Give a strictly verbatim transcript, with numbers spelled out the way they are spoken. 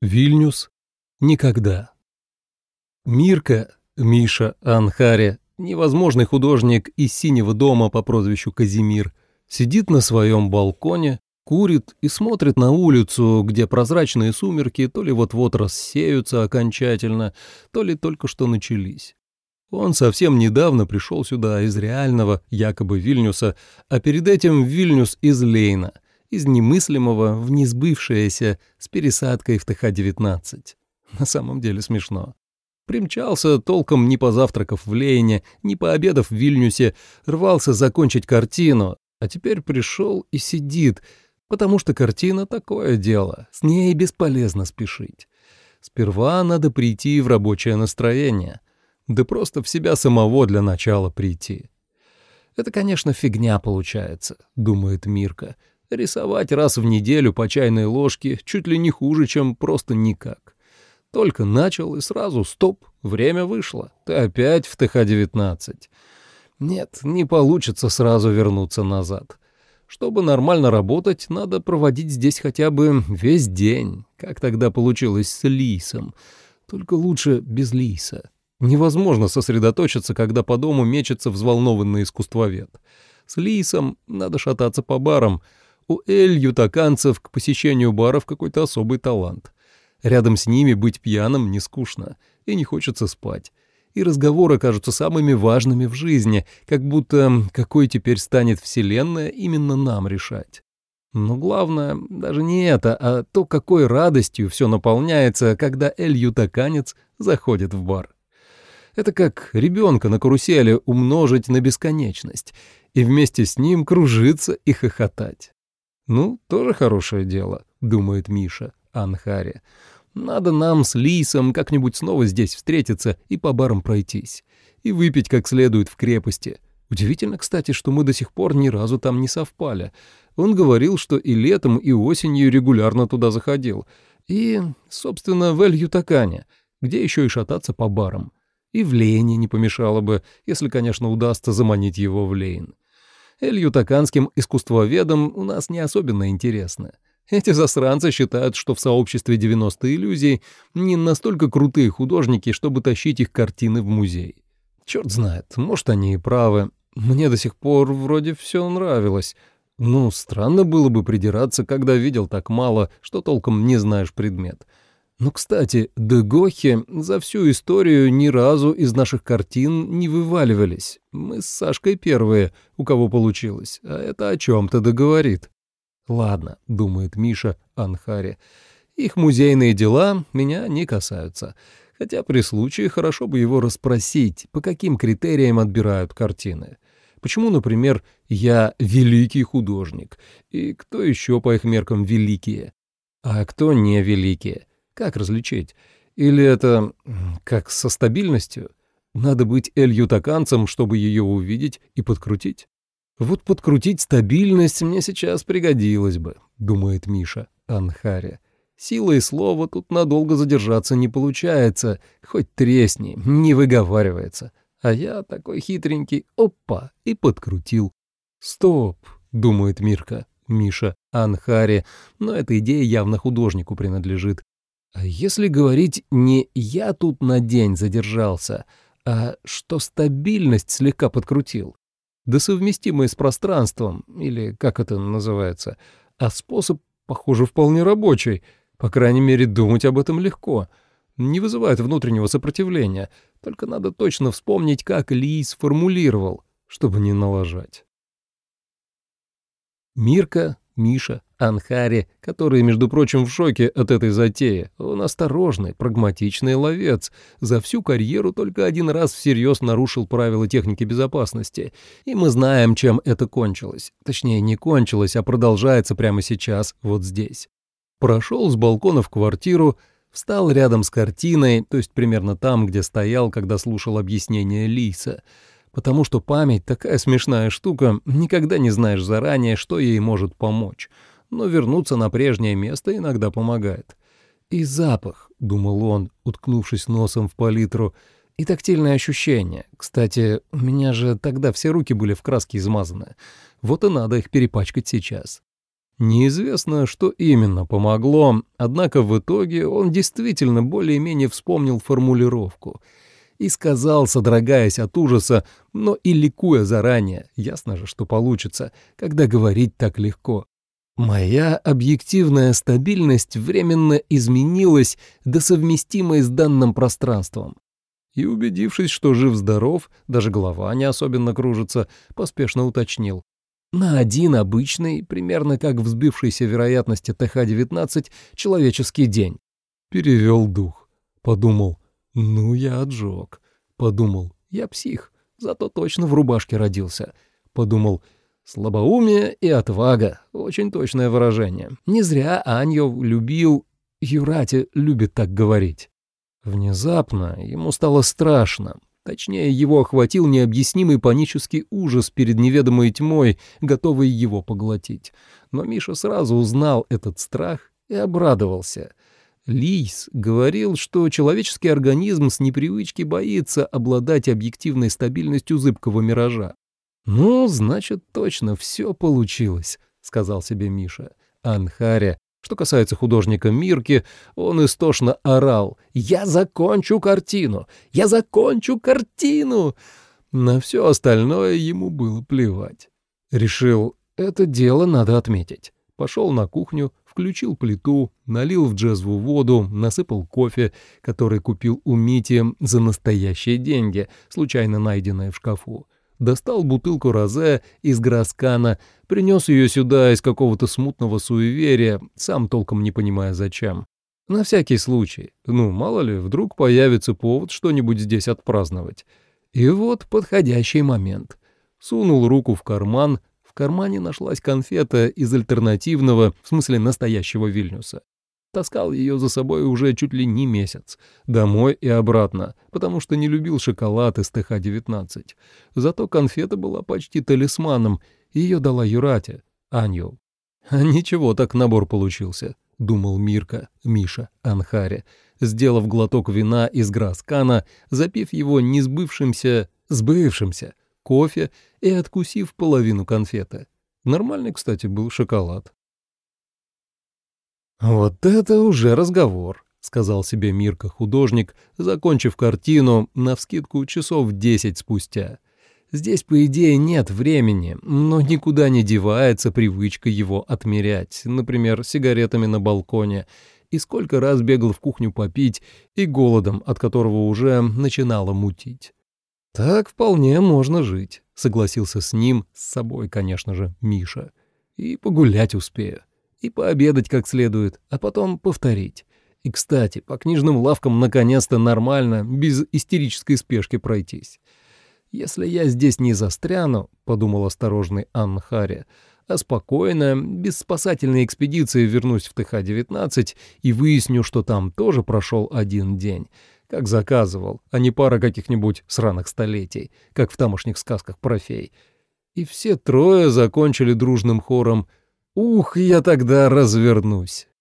Вильнюс. Никогда. Мирка, Миша Анхаре, невозможный художник из Синего дома по прозвищу Казимир, сидит на своем балконе, курит и смотрит на улицу, где прозрачные сумерки то ли вот-вот рассеются окончательно, то ли только что начались. Он совсем недавно пришел сюда из реального, якобы Вильнюса, а перед этим Вильнюс из Лейна, из немыслимого в несбывшееся с пересадкой в Тэ Ха девятнадцать. На самом деле смешно. Примчался, толком не позавтракав в Лейне, не пообедав в Вильнюсе, рвался закончить картину, а теперь пришел и сидит, потому что картина такое дело, с ней бесполезно спешить. Сперва надо прийти в рабочее настроение, да просто в себя самого для начала прийти. Это, конечно, фигня получается, думает Мирка. Рисовать раз в неделю по чайной ложке чуть ли не хуже, чем просто никак. Только начал, и сразу стоп, время вышло. Ты опять в Тэ Ха девятнадцать. Нет, не получится сразу вернуться назад. Чтобы нормально работать, надо проводить здесь хотя бы весь день, как тогда получилось с Лисом. Только лучше без Лиса. Невозможно сосредоточиться, когда по дому мечется взволнованный искусствовед. С Лисом надо шататься по барам. У эль-ютаканцев к посещению баров какой-то особый талант. Рядом с ними быть пьяным не скучно, и не хочется спать. И разговоры кажутся самыми важными в жизни, как будто какой теперь станет вселенная именно нам решать. Но главное даже не это, а то, какой радостью все наполняется, когда эль-ютаканец заходит в бар. Это как ребенка на карусели умножить на бесконечность и вместе с ним кружиться и хохотать. «Ну, тоже хорошее дело», — думает Миша Анхаре. «Надо нам с Лисом как-нибудь снова здесь встретиться и по барам пройтись, и выпить как следует в крепости. Удивительно, кстати, что мы до сих пор ни разу там не совпали. Он говорил, что и летом, и осенью регулярно туда заходил. И, собственно, в Эль-Ютакане, где еще и шататься по барам. И в Лейне не помешало бы, если, конечно, удастся заманить его в Лейн. Эль-Ютаканским искусствоведам у нас не особенно интересно. Эти засранцы считают, что в сообществе девяносто иллюзий не настолько крутые художники, чтобы тащить их картины в музей. Черт знает, может, они и правы. Мне до сих пор вроде все нравилось. Ну, странно было бы придираться, когда видел так мало, что толком не знаешь предмет. Ну, кстати, Дегохи за всю историю ни разу из наших картин не вываливались. Мы с Сашкой первые, у кого получилось, а это о чем-то договорит. Ладно, думает Миша Анхаре, их музейные дела меня не касаются, хотя при случае хорошо бы его расспросить, по каким критериям отбирают картины. Почему, например, я великий художник, и кто еще по их меркам великие, а кто не великие? Как различить? Или это как со стабильностью? Надо быть эль-ютаканцем, чтобы ее увидеть и подкрутить? Вот подкрутить стабильность мне сейчас пригодилось бы, думает Миша Анхаре. Силой слова тут надолго задержаться не получается, хоть тресни, не выговаривается. А я такой хитренький, опа, и подкрутил. Стоп, думает Мирка, Миша Анхаре, но эта идея явно художнику принадлежит. А если говорить не «я тут на день задержался», а что стабильность слегка подкрутил, да совместимый с пространством, или как это называется, а способ, похоже, вполне рабочий, по крайней мере, думать об этом легко, не вызывает внутреннего сопротивления, только надо точно вспомнить, как Ли сформулировал, чтобы не налажать. Мирка, Миша Анхаре, который, между прочим, в шоке от этой затеи. Он осторожный, прагматичный ловец. За всю карьеру только один раз всерьез нарушил правила техники безопасности. И мы знаем, чем это кончилось. Точнее, не кончилось, а продолжается прямо сейчас, вот здесь. Прошел с балкона в квартиру, встал рядом с картиной, то есть примерно там, где стоял, когда слушал объяснение Лиса. Потому что память такая смешная штука, никогда не знаешь заранее, что ей может помочь. Но вернуться на прежнее место иногда помогает. И запах, — думал он, уткнувшись носом в палитру, — и тактильное ощущение. Кстати, у меня же тогда все руки были в краске измазаны. Вот и надо их перепачкать сейчас. Неизвестно, что именно помогло, однако в итоге он действительно более-менее вспомнил формулировку и сказал, содрогаясь от ужаса, но и ликуя заранее, ясно же, что получится, когда говорить так легко. «Моя объективная стабильность временно изменилась до совместимой с данным пространством». И, убедившись, что жив-здоров, даже голова не особенно кружится, поспешно уточнил. На один обычный, примерно как в сбившейся вероятности Т Х девятнадцать, человеческий день. Перевел дух. Подумал, ну я отжег. Подумал, я псих, зато точно в рубашке родился. Подумал, слабоумие и отвага, очень точное выражение. Не зря Аньев любил, Юрати любит так говорить. Внезапно ему стало страшно. Точнее, его охватил необъяснимый панический ужас перед неведомой тьмой, готовой его поглотить. Но Миша сразу узнал этот страх и обрадовался. Лийс говорил, что человеческий организм с непривычки боится обладать объективной стабильностью зыбкого миража. «Ну, значит, точно все получилось», — сказал себе Миша. Анхаре. Что касается художника Мирки, он истошно орал: «Я закончу картину! Я закончу картину!» На все остальное ему было плевать. Решил, это дело надо отметить. Пошел на кухню, включил плиту, налил в джезву воду, насыпал кофе, который купил у Мити за настоящие деньги, случайно найденные в шкафу. Достал бутылку розе из Граскана, принес ее сюда из какого-то смутного суеверия, сам толком не понимая зачем. На всякий случай, ну, мало ли, вдруг появится повод что-нибудь здесь отпраздновать. И вот подходящий момент. Сунул руку в карман, в кармане нашлась конфета из альтернативного, в смысле настоящего Вильнюса. Таскал ее за собой уже чуть ли не месяц, домой и обратно, потому что не любил шоколад из Т Х девятнадцать. Зато конфета была почти талисманом, ее дала Юрате, Аньел. А ничего, так набор получился, думал Мирка, Миша, Анхаре, сделав глоток вина из Граскана, запив его несбывшимся, сбывшимся кофе и откусив половину конфеты. Нормальный, кстати, был шоколад. «Вот это уже разговор», — сказал себе Мирка-художник, закончив картину навскидку часов десять спустя. Здесь, по идее, нет времени, но никуда не девается привычка его отмерять, например, сигаретами на балконе, и сколько раз бегал в кухню попить, и голодом, от которого уже начинало мутить. «Так вполне можно жить», — согласился с ним, с собой, конечно же, Миша. «И погулять успею. И пообедать как следует, а потом повторить. И, кстати, по книжным лавкам наконец-то нормально, без истерической спешки пройтись. Если я здесь не застряну, — подумал осторожный Анхаре, — а спокойно, без спасательной экспедиции вернусь в Т Х девятнадцать и выясню, что там тоже прошел один день, как заказывал, а не пара каких-нибудь сраных столетий, как в тамошних сказках про фей. И все трое закончили дружным хором: «Ух, я тогда развернусь».